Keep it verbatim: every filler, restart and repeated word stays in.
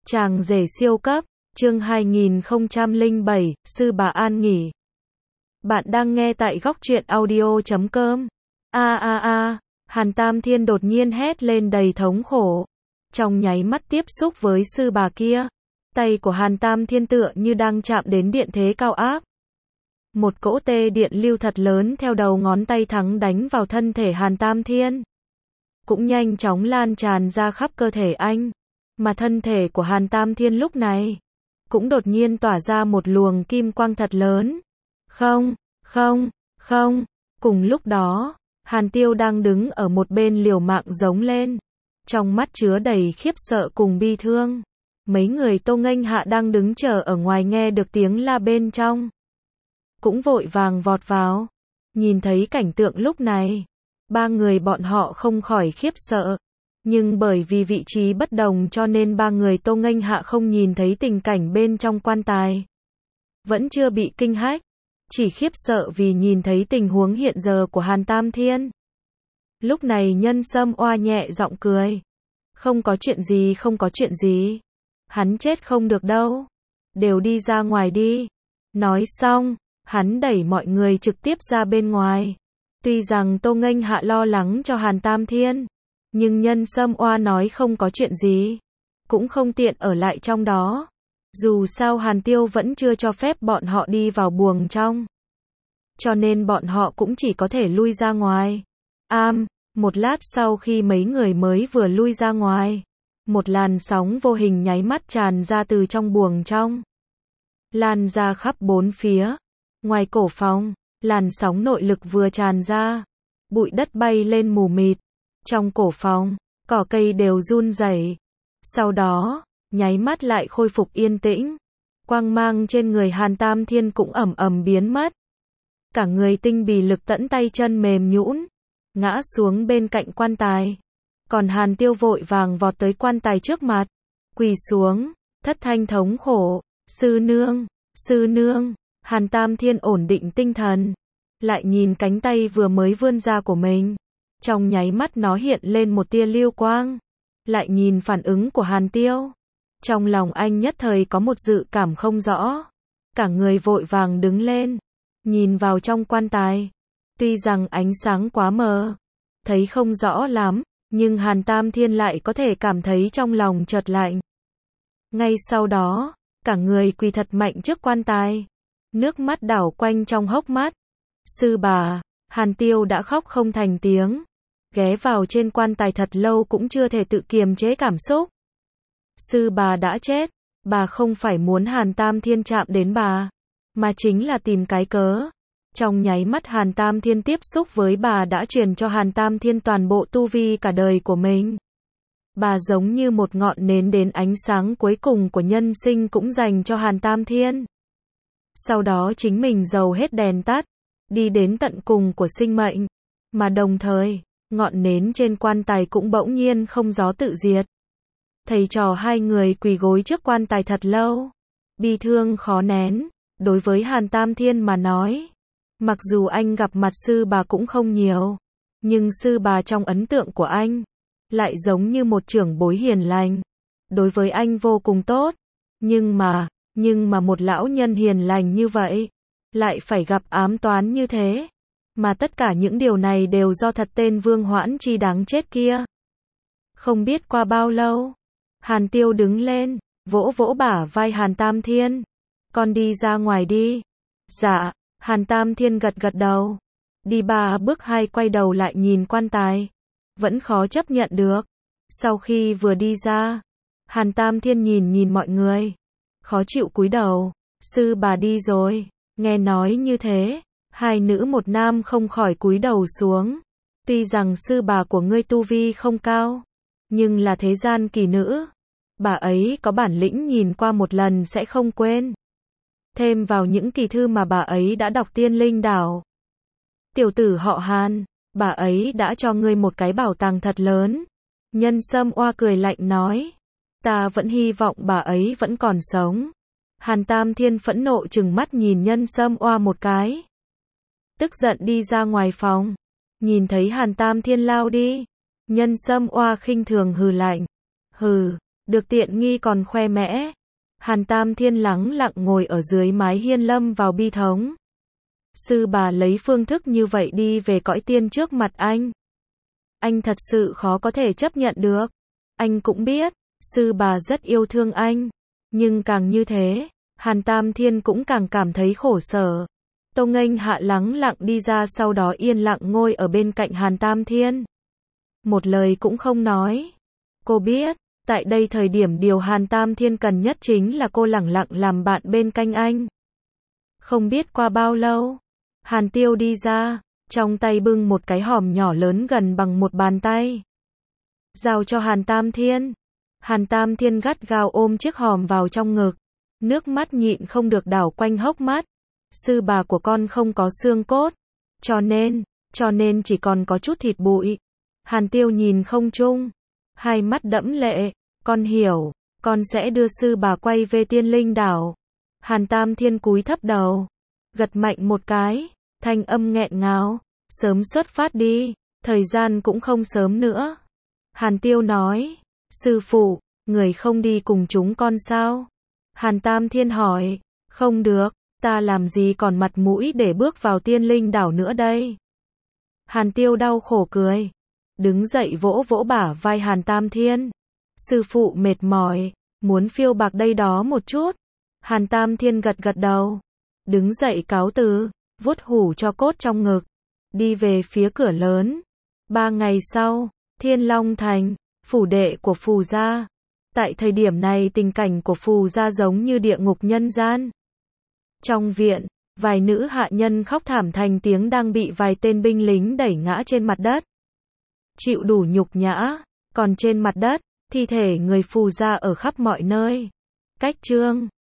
Chàng rể siêu cấp, chương hai nghìn không trăm lẻ bảy, sư bà an nghỉ. Bạn đang nghe tại góc truyện audio chấm com. A a a, Hàn Tam Thiên đột nhiên hét lên đầy thống khổ. Trong nháy mắt tiếp xúc với sư bà kia, tay của Hàn Tam Thiên tựa như đang chạm đến điện thế cao áp. Một cỗ tê điện lưu thật lớn theo đầu ngón tay thắng đánh vào thân thể Hàn Tam Thiên, cũng nhanh chóng lan tràn ra khắp cơ thể anh. Mà thân thể của Hàn Tam Thiên lúc này cũng đột nhiên tỏa ra một luồng kim quang thật lớn. Không, không, không. Cùng lúc đó, Hàn Tiêu đang đứng ở một bên liều mạng giống lên, trong mắt chứa đầy khiếp sợ cùng bi thương. Mấy người Tô Nghênh Hạ đang đứng chờ ở ngoài nghe được tiếng la bên trong, cũng vội vàng vọt vào. Nhìn thấy cảnh tượng lúc này, ba người bọn họ không khỏi khiếp sợ. Nhưng bởi vì vị trí bất đồng cho nên ba người Tô Nghênh Hạ không nhìn thấy tình cảnh bên trong quan tài. Vẫn chưa bị kinh hách, chỉ khiếp sợ vì nhìn thấy tình huống hiện giờ của Hàn Tam Thiên. Lúc này Nhân Sâm Oa nhẹ giọng cười. Không có chuyện gì, không có chuyện gì. Hắn chết không được đâu. Đều đi ra ngoài đi. Nói xong, hắn đẩy mọi người trực tiếp ra bên ngoài. Tuy rằng Tô Nghênh Hạ lo lắng cho Hàn Tam Thiên, nhưng Nhân Sâm Oa nói không có chuyện gì, cũng không tiện ở lại trong đó. Dù sao Hàn Tiêu vẫn chưa cho phép bọn họ đi vào buồng trong, cho nên bọn họ cũng chỉ có thể lui ra ngoài. Am, một lát sau khi mấy người mới vừa lui ra ngoài, một làn sóng vô hình nháy mắt tràn ra từ trong buồng trong, lan ra khắp bốn phía. Ngoài cổ phòng, làn sóng nội lực vừa tràn ra, bụi đất bay lên mù mịt. Trong cổ phòng, cỏ cây đều run rẩy. Sau đó, nháy mắt lại khôi phục yên tĩnh. Quang mang trên người Hàn Tam Thiên cũng ầm ầm biến mất. Cả người tinh bì lực tẫn, tay chân mềm nhũn, ngã xuống bên cạnh quan tài. Còn Hàn Tiêu vội vàng vọt tới quan tài trước mặt, quỳ xuống, thất thanh thống khổ. Sư nương, sư nương. Hàn Tam Thiên ổn định tinh thần, lại nhìn cánh tay vừa mới vươn ra của mình. Trong nháy mắt nó hiện lên một tia lưu quang. Lại nhìn phản ứng của Hàn Tiêu, trong lòng anh nhất thời có một dự cảm không rõ. Cả người vội vàng đứng lên, nhìn vào trong quan tài. Tuy rằng ánh sáng quá mờ, thấy không rõ lắm, nhưng Hàn Tam Thiên lại có thể cảm thấy trong lòng chợt lạnh. Ngay sau đó, cả người quỳ thật mạnh trước quan tài, nước mắt đảo quanh trong hốc mắt. Sư bà, Hàn Tiêu đã khóc không thành tiếng, ghé vào trên quan tài thật lâu cũng chưa thể tự kiềm chế cảm xúc. Sư bà đã chết, bà không phải muốn Hàn Tam Thiên chạm đến bà, mà chính là tìm cái cớ. Trong nháy mắt Hàn Tam Thiên tiếp xúc với bà đã truyền cho Hàn Tam Thiên toàn bộ tu vi cả đời của mình. Bà giống như một ngọn nến đến ánh sáng cuối cùng của nhân sinh cũng dành cho Hàn Tam Thiên. Sau đó chính mình dầu hết đèn tắt, đi đến tận cùng của sinh mệnh. Mà đồng thời, ngọn nến trên quan tài cũng bỗng nhiên không gió tự diệt. Thầy trò hai người quỳ gối trước quan tài thật lâu, bi thương khó nén. Đối với Hàn Tam Thiên mà nói, mặc dù anh gặp mặt sư bà cũng không nhiều, nhưng sư bà trong ấn tượng của anh lại giống như một trưởng bối hiền lành, đối với anh vô cùng tốt. Nhưng mà, nhưng mà một lão nhân hiền lành như vậy, lại phải gặp ám toán như thế. Mà tất cả những điều này đều do thật tên Vương Hoãn Chi đáng chết kia. Không biết qua bao lâu, Hàn Tiêu đứng lên, vỗ vỗ bả vai Hàn Tam Thiên. Con đi ra ngoài đi. Dạ, Hàn Tam Thiên gật gật đầu. Đi ba bước hai quay đầu lại nhìn quan tài. Vẫn khó chấp nhận được. Sau khi vừa đi ra, Hàn Tam Thiên nhìn nhìn mọi người, khó chịu cúi đầu. Sư bà đi rồi. Nghe nói như thế, hai nữ một nam không khỏi cúi đầu xuống. Tuy rằng sư bà của ngươi tu vi không cao, nhưng là thế gian kỳ nữ. Bà ấy có bản lĩnh nhìn qua một lần sẽ không quên. Thêm vào những kỳ thư mà bà ấy đã đọc Tiên Linh Đảo. Tiểu tử họ Hàn, bà ấy đã cho ngươi một cái bảo tàng thật lớn. Nhân Sâm Oa cười lạnh nói. Ta vẫn hy vọng bà ấy vẫn còn sống. Hàn Tam Thiên phẫn nộ trừng mắt nhìn Nhân Sâm Oa một cái, tức giận đi ra ngoài phòng. Nhìn thấy Hàn Tam Thiên lao đi, Nhân Sâm Oa khinh thường hừ lạnh. Hừ, Được tiện nghi còn khoe mẽ. Hàn Tam Thiên lắng lặng ngồi ở dưới mái hiên lâm vào bi thống. Sư bà lấy phương thức như vậy đi về cõi tiên trước mặt anh. Anh thật sự khó có thể chấp nhận được. Anh cũng biết, sư bà rất yêu thương anh. Nhưng càng như thế, Hàn Tam Thiên cũng càng cảm thấy khổ sở. Tô Nghênh Hạ lắng lặng đi ra, sau đó yên lặng ngồi ở bên cạnh Hàn Tam Thiên. Một lời cũng không nói. Cô biết, tại đây thời điểm điều Hàn Tam Thiên cần nhất chính là cô lẳng lặng làm bạn bên cạnh anh. Không biết qua bao lâu, Hàn Tiêu đi ra, trong tay bưng một cái hòm nhỏ lớn gần bằng một bàn tay. Giao cho Hàn Tam Thiên. Hàn Tam Thiên gắt gao ôm chiếc hòm vào trong ngực. Nước mắt nhịn không được đảo quanh hốc mắt. Sư bà của con không có xương cốt. Cho nên, cho nên chỉ còn có chút thịt bụi. Hàn Tiêu nhìn không chung. Hai mắt đẫm lệ. Con hiểu, con sẽ đưa sư bà quay về Tiên Linh Đảo. Hàn Tam Thiên cúi thấp đầu. Gật mạnh một cái. Thanh âm nghẹn ngào. Sớm xuất phát đi. Thời gian cũng không sớm nữa. Hàn Tiêu nói. Sư phụ, người không đi cùng chúng con sao? Hàn Tam Thiên hỏi. Không được, ta làm gì còn mặt mũi để bước vào Tiên Linh Đảo nữa đây? Hàn Tiêu đau khổ cười. Đứng dậy vỗ vỗ bả vai Hàn Tam Thiên. Sư phụ mệt mỏi, muốn phiêu bạc đây đó một chút. Hàn Tam Thiên gật gật đầu. Đứng dậy cáo từ, vuốt hủ cho cốt trong ngực. Đi về phía cửa lớn. Ba ngày sau, Thiên Long Thành, phủ đệ của Phù gia. Tại thời điểm này tình cảnh của Phù gia giống như địa ngục nhân gian. Trong viện, vài nữ hạ nhân khóc thảm thành tiếng đang bị vài tên binh lính đẩy ngã trên mặt đất. Chịu đủ nhục nhã, còn trên mặt đất, thi thể người Phù gia ở khắp mọi nơi. Cách chương